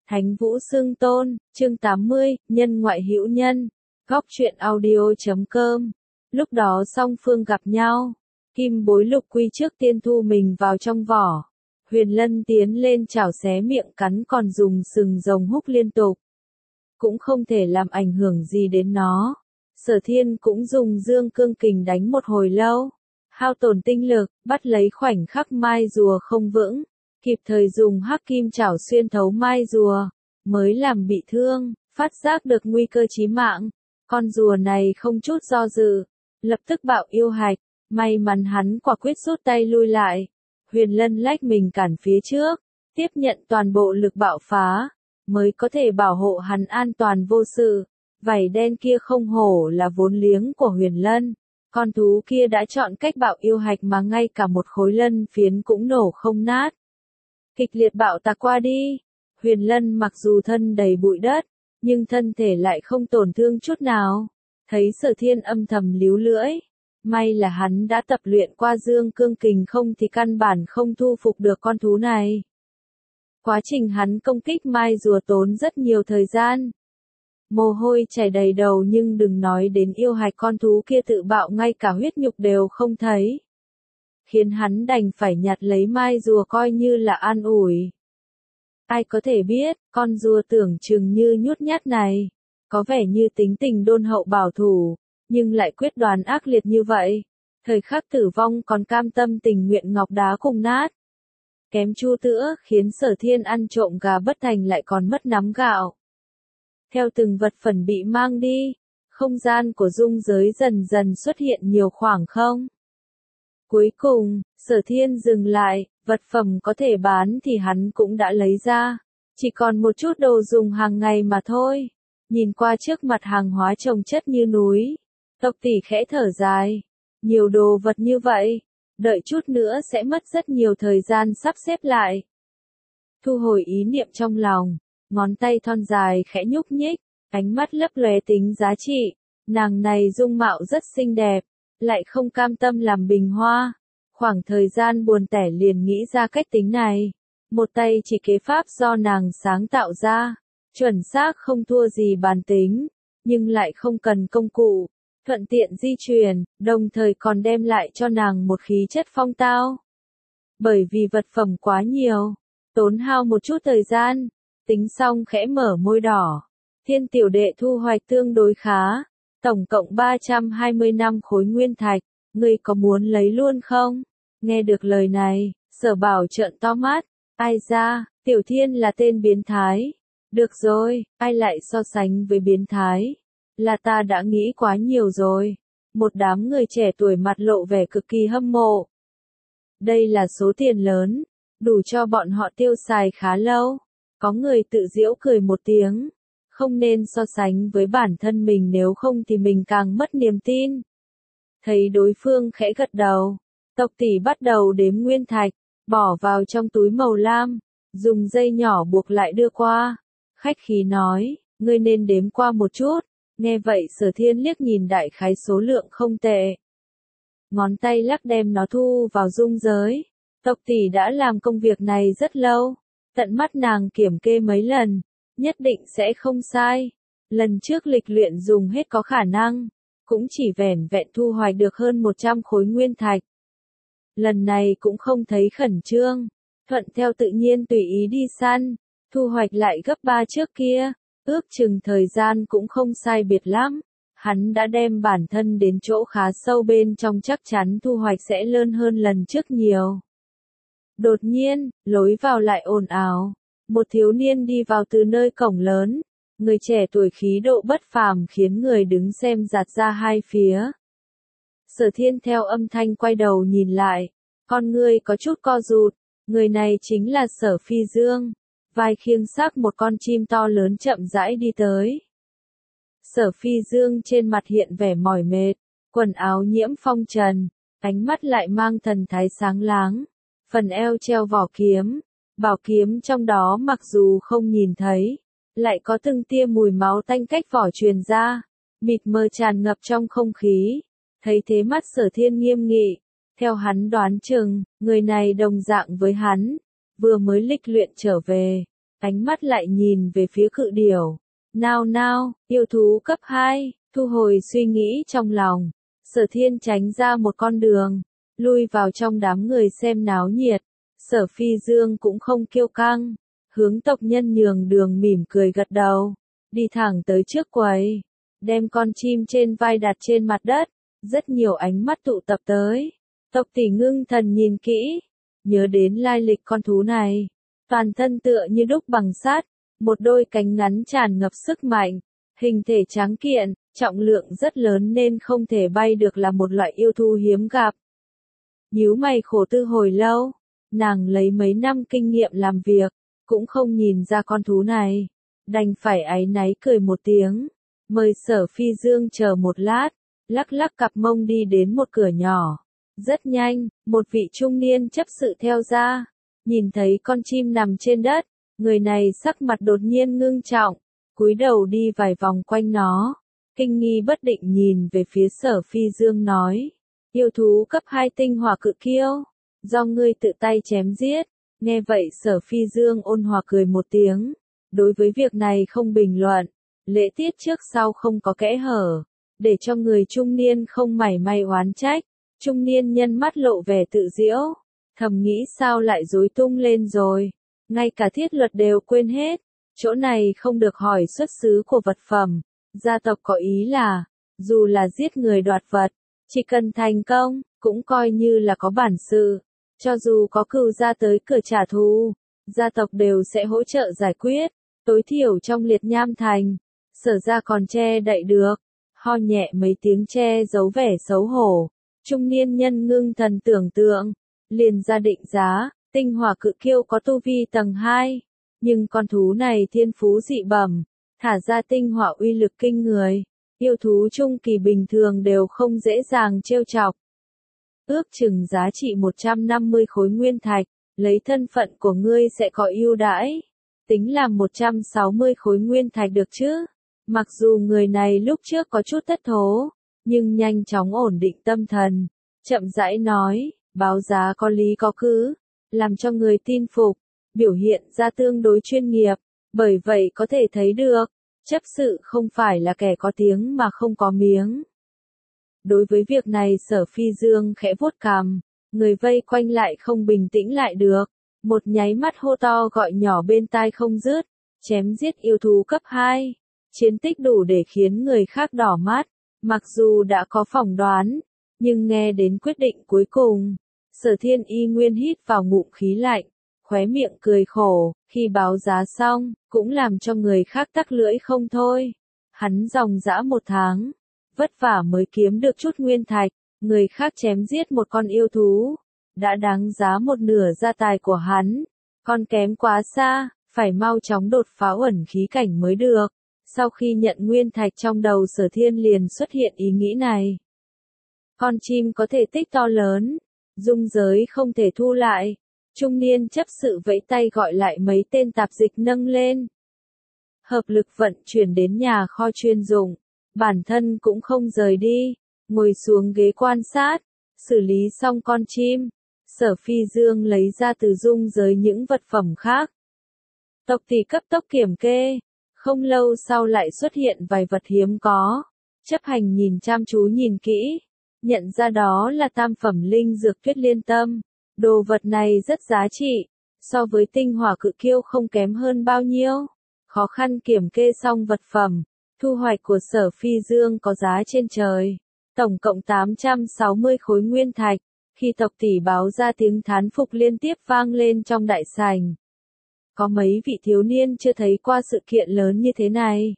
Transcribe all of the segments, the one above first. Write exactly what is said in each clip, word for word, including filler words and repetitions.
Thánh Vũ Xưng Tôn, chương tám mươi, Nhân ngoại hữu nhân, góc truyện audio chấm com. Lúc đó song phương gặp nhau, Kim Bối Lục Quy trước tiên thu mình vào trong vỏ. Huyền Lân tiến lên chảo xé miệng cắn còn dùng sừng rồng húc liên tục. Cũng không thể làm ảnh hưởng gì đến nó. Sở Thiên cũng dùng dương cương kình đánh một hồi lâu. Hao tổn tinh lực, bắt lấy khoảnh khắc mai rùa không vững. Kịp thời dùng hắc kim chảo xuyên thấu mai rùa, mới làm bị thương, phát giác được nguy cơ chí mạng. Con rùa này không chút do dự, lập tức bạo yêu hạch, may mắn hắn quả quyết rút tay lui lại. Huyền Lân lách mình cản phía trước, tiếp nhận toàn bộ lực bạo phá, mới có thể bảo hộ hắn an toàn vô sự. Vảy đen kia không hổ là vốn liếng của Huyền Lân, con thú kia đã chọn cách bạo yêu hạch mà ngay cả một khối lân phiến cũng nổ không nát. Kịch liệt bạo tạc qua đi, Huyền Lân mặc dù thân đầy bụi đất, nhưng thân thể lại không tổn thương chút nào. Thấy Sở Thiên âm thầm líu lưỡi, may là hắn đã tập luyện qua dương cương kình, không thì căn bản không thu phục được con thú này. Quá trình hắn công kích mai rùa tốn rất nhiều thời gian. Mồ hôi chảy đầy đầu, nhưng đừng nói đến yêu hạch, con thú kia tự bạo ngay cả huyết nhục đều không thấy. Khiến hắn đành phải nhặt lấy mai rùa coi như là an ủi. Ai có thể biết, con rùa tưởng chừng như nhút nhát này, có vẻ như tính tình đôn hậu bảo thủ, nhưng lại quyết đoán ác liệt như vậy. Thời khắc tử vong còn cam tâm tình nguyện ngọc đá cùng nát. Kém chu tữa, khiến Sở Thiên ăn trộm gà bất thành lại còn mất nắm gạo. Theo từng vật phẩm bị mang đi, không gian của dung giới dần dần xuất hiện nhiều khoảng không. Cuối cùng, Sở Thiên dừng lại, vật phẩm có thể bán thì hắn cũng đã lấy ra. Chỉ còn một chút đồ dùng hàng ngày mà thôi. Nhìn qua trước mặt hàng hóa chồng chất như núi, Tộc Tỷ khẽ thở dài. Nhiều đồ vật như vậy, đợi chút nữa sẽ mất rất nhiều thời gian sắp xếp lại. Thu hồi ý niệm trong lòng, ngón tay thon dài khẽ nhúc nhích, ánh mắt lấp lóe tính giá trị. Nàng này dung mạo rất xinh đẹp, lại không cam tâm làm bình hoa. Khoảng thời gian buồn tẻ liền nghĩ ra cách tính này. Một tay chỉ kế pháp do nàng sáng tạo ra, chuẩn xác không thua gì bàn tính, nhưng lại không cần công cụ, thuận tiện di chuyển, đồng thời còn đem lại cho nàng một khí chất phong tao. Bởi vì vật phẩm quá nhiều, tốn hao một chút thời gian, tính xong khẽ mở môi đỏ. Thiên tiểu đệ thu hoạch tương đối khá, tổng cộng ba trăm hai mươi năm khối nguyên thạch, ngươi có muốn lấy luôn không? Nghe được lời này, Sở Bảo trợn to mắt, ai ra, Tiểu Thiên là tên biến thái. Được rồi, ai lại so sánh với biến thái? Là ta đã nghĩ quá nhiều rồi. Một đám người trẻ tuổi mặt lộ vẻ cực kỳ hâm mộ. Đây là số tiền lớn, đủ cho bọn họ tiêu xài khá lâu. Có người tự giễu cười một tiếng. Không nên so sánh với bản thân mình, nếu không thì mình càng mất niềm tin. Thấy đối phương khẽ gật đầu, Tộc Tỷ bắt đầu đếm nguyên thạch, bỏ vào trong túi màu lam, dùng dây nhỏ buộc lại đưa qua. Khách khí nói, ngươi nên đếm qua một chút. Nghe vậy Sở Thiên liếc nhìn đại khái số lượng không tệ. Ngón tay lắc đem nó thu vào dung giới. Tộc Tỷ đã làm công việc này rất lâu, tận mắt nàng kiểm kê mấy lần, nhất định sẽ không sai. Lần trước lịch luyện dùng hết có khả năng, cũng chỉ vẻn vẹn thu hoạch được hơn một trăm khối nguyên thạch. Lần này cũng không thấy khẩn trương, thuận theo tự nhiên tùy ý đi săn, thu hoạch lại gấp ba trước kia, ước chừng thời gian cũng không sai biệt lắm. Hắn đã đem bản thân đến chỗ khá sâu bên trong, chắc chắn thu hoạch sẽ lớn hơn lần trước nhiều. Đột nhiên, lối vào lại ồn ào. Một thiếu niên đi vào từ nơi cổng lớn. Người trẻ tuổi khí độ bất phàm khiến người đứng xem giạt ra hai phía. Sở Thiên theo âm thanh quay đầu nhìn lại. Con ngươi có chút co rụt. Người này chính là Sở Phi Dương. Vai khiêng xác một con chim to lớn chậm rãi đi tới. Sở Phi Dương trên mặt hiện vẻ mỏi mệt. Quần áo nhiễm phong trần. Ánh mắt lại mang thần thái sáng láng. Phần eo treo vỏ kiếm. Bảo kiếm trong đó mặc dù không nhìn thấy, lại có từng tia mùi máu tanh cách vỏ truyền ra, mịt mờ tràn ngập trong không khí. Thấy thế mắt Sở Thiên nghiêm nghị, theo hắn đoán chừng, người này đồng dạng với hắn, vừa mới lịch luyện trở về, ánh mắt lại nhìn về phía cự điểu. Nào nào, yêu thú cấp hai, thu hồi suy nghĩ trong lòng. Sở Thiên tránh ra một con đường, lui vào trong đám người xem náo nhiệt. Sở Phi Dương cũng không kiêu căng, hướng tộc nhân nhường đường mỉm cười gật đầu, đi thẳng tới trước quầy, đem con chim trên vai đặt trên mặt đất. Rất nhiều ánh mắt tụ tập tới. Tộc tỷ ngưng thần nhìn kỹ, nhớ đến lai lịch con thú này. Toàn thân tựa như đúc bằng sắt, một đôi cánh ngắn tràn ngập sức mạnh, hình thể tráng kiện, trọng lượng rất lớn nên không thể bay được, là một loại yêu thú hiếm gặp. Nhíu mày khổ tư hồi lâu, nàng lấy mấy năm kinh nghiệm làm việc, cũng không nhìn ra con thú này, đành phải áy náy cười một tiếng, mời Sở Phi Dương chờ một lát, lắc lắc cặp mông đi đến một cửa nhỏ. Rất nhanh, một vị trung niên chấp sự theo ra, nhìn thấy con chim nằm trên đất, người này sắc mặt đột nhiên ngưng trọng, cúi đầu đi vài vòng quanh nó, kinh nghi bất định nhìn về phía Sở Phi Dương nói, yêu thú cấp hai tinh hỏa cự kiêu, do ngươi tự tay chém giết. Nghe vậy Sở Phi Dương ôn hòa cười một tiếng, đối với việc này không bình luận, lễ tiết trước sau không có kẽ hở, để cho người trung niên không mảy may oán trách. Trung niên nhân mắt lộ vẻ tự giễu, thầm nghĩ sao lại rối tung lên rồi, ngay cả thiết luật đều quên hết, chỗ này không được hỏi xuất xứ của vật phẩm, gia tộc có ý là, dù là giết người đoạt vật, chỉ cần thành công, cũng coi như là có bản sự, cho dù có cừu ra tới cửa trả thù, gia tộc đều sẽ hỗ trợ giải quyết, tối thiểu trong liệt nham thành, Sở ra còn che đậy được, ho nhẹ mấy tiếng che giấu vẻ xấu hổ. Trung niên nhân ngưng thần tưởng tượng, liền ra định giá, tinh hỏa cự kiêu có tu vi tầng hai, nhưng con thú này thiên phú dị bẩm, thả ra tinh hỏa uy lực kinh người, yêu thú trung kỳ bình thường đều không dễ dàng trêu chọc. Ước chừng giá trị một trăm năm mươi khối nguyên thạch, lấy thân phận của ngươi sẽ có ưu đãi, tính là một trăm sáu mươi khối nguyên thạch được chứ. Mặc dù người này lúc trước có chút thất thố, nhưng nhanh chóng ổn định tâm thần, chậm rãi nói, báo giá có lý có cứ, làm cho người tin phục, biểu hiện ra tương đối chuyên nghiệp, bởi vậy có thể thấy được, chấp sự không phải là kẻ có tiếng mà không có miếng. Đối với việc này Sở Phi Dương khẽ vuốt cằm, người vây quanh lại không bình tĩnh lại được, một nháy mắt hô to gọi nhỏ bên tai không dứt, chém giết yêu thú cấp hai, chiến tích đủ để khiến người khác đỏ mắt. Mặc dù đã có phỏng đoán, nhưng nghe đến quyết định cuối cùng, Sở Thiên y nguyên hít vào ngụm khí lạnh, khóe miệng cười khổ, khi báo giá xong, cũng làm cho người khác tắc lưỡi không thôi. Hắn dòng dã một tháng, vất vả mới kiếm được chút nguyên thạch, người khác chém giết một con yêu thú, đã đáng giá một nửa gia tài của hắn, còn kém quá xa, phải mau chóng đột phá uẩn khí cảnh mới được. Sau khi nhận nguyên thạch trong đầu Sở Thiên liền xuất hiện ý nghĩ này. Con chim có thể tích to lớn, dung giới không thể thu lại. Trung niên chấp sự vẫy tay gọi lại mấy tên tạp dịch nâng lên. Hợp lực vận chuyển đến nhà kho chuyên dụng, bản thân cũng không rời đi, ngồi xuống ghế quan sát, xử lý xong con chim. Sở Phi Dương lấy ra từ dung giới những vật phẩm khác. Tộc tỷ cấp tốc kiểm kê. Không lâu sau lại xuất hiện vài vật hiếm có, chấp hành nhìn chăm chú nhìn kỹ, nhận ra đó là tam phẩm linh dược Tuyết Liên Tâm, đồ vật này rất giá trị, so với tinh hỏa cự kiêu không kém hơn bao nhiêu. Khó khăn kiểm kê xong vật phẩm, thu hoạch của Sở Phi Dương có giá trên trời, tổng cộng tám trăm sáu mươi khối nguyên thạch, khi tộc tỷ báo ra tiếng thán phục liên tiếp vang lên trong đại sảnh. Có mấy vị thiếu niên chưa thấy qua sự kiện lớn như thế này.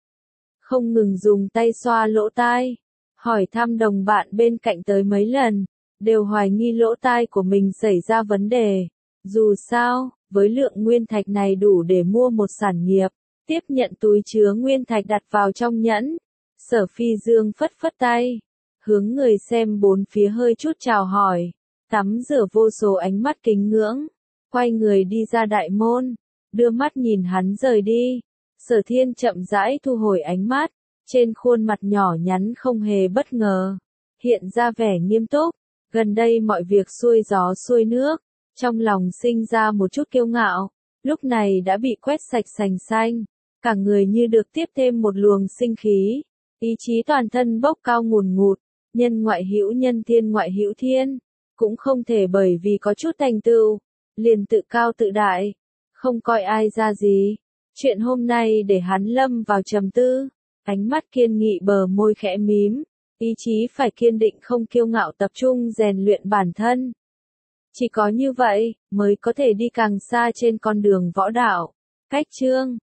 Không ngừng dùng tay xoa lỗ tai, hỏi thăm đồng bạn bên cạnh tới mấy lần, đều hoài nghi lỗ tai của mình xảy ra vấn đề. Dù sao, với lượng nguyên thạch này đủ để mua một sản nghiệp, tiếp nhận túi chứa nguyên thạch đặt vào trong nhẫn. Sở Phi Dương phất phất tay, hướng người xem bốn phía hơi chút chào hỏi, tắm rửa vô số ánh mắt kính ngưỡng. Quay người đi ra đại môn, đưa mắt nhìn hắn rời đi. Sở Thiên chậm rãi thu hồi ánh mắt, trên khuôn mặt nhỏ nhắn không hề bất ngờ, hiện ra vẻ nghiêm túc. Gần đây mọi việc xuôi gió xuôi nước, trong lòng sinh ra một chút kiêu ngạo, lúc này đã bị quét sạch sành xanh, cả người như được tiếp thêm một luồng sinh khí, ý chí toàn thân bốc cao ngùn ngụt, nhân ngoại hữu nhân thiên ngoại hữu thiên, cũng không thể bởi vì có chút thành tựu, liền tự cao tự đại, không coi ai ra gì. Chuyện hôm nay để hắn lâm vào trầm tư, ánh mắt kiên nghị bờ môi khẽ mím, ý chí phải kiên định không kiêu ngạo tập trung rèn luyện bản thân. Chỉ có như vậy, mới có thể đi càng xa trên con đường võ đạo. Cách chương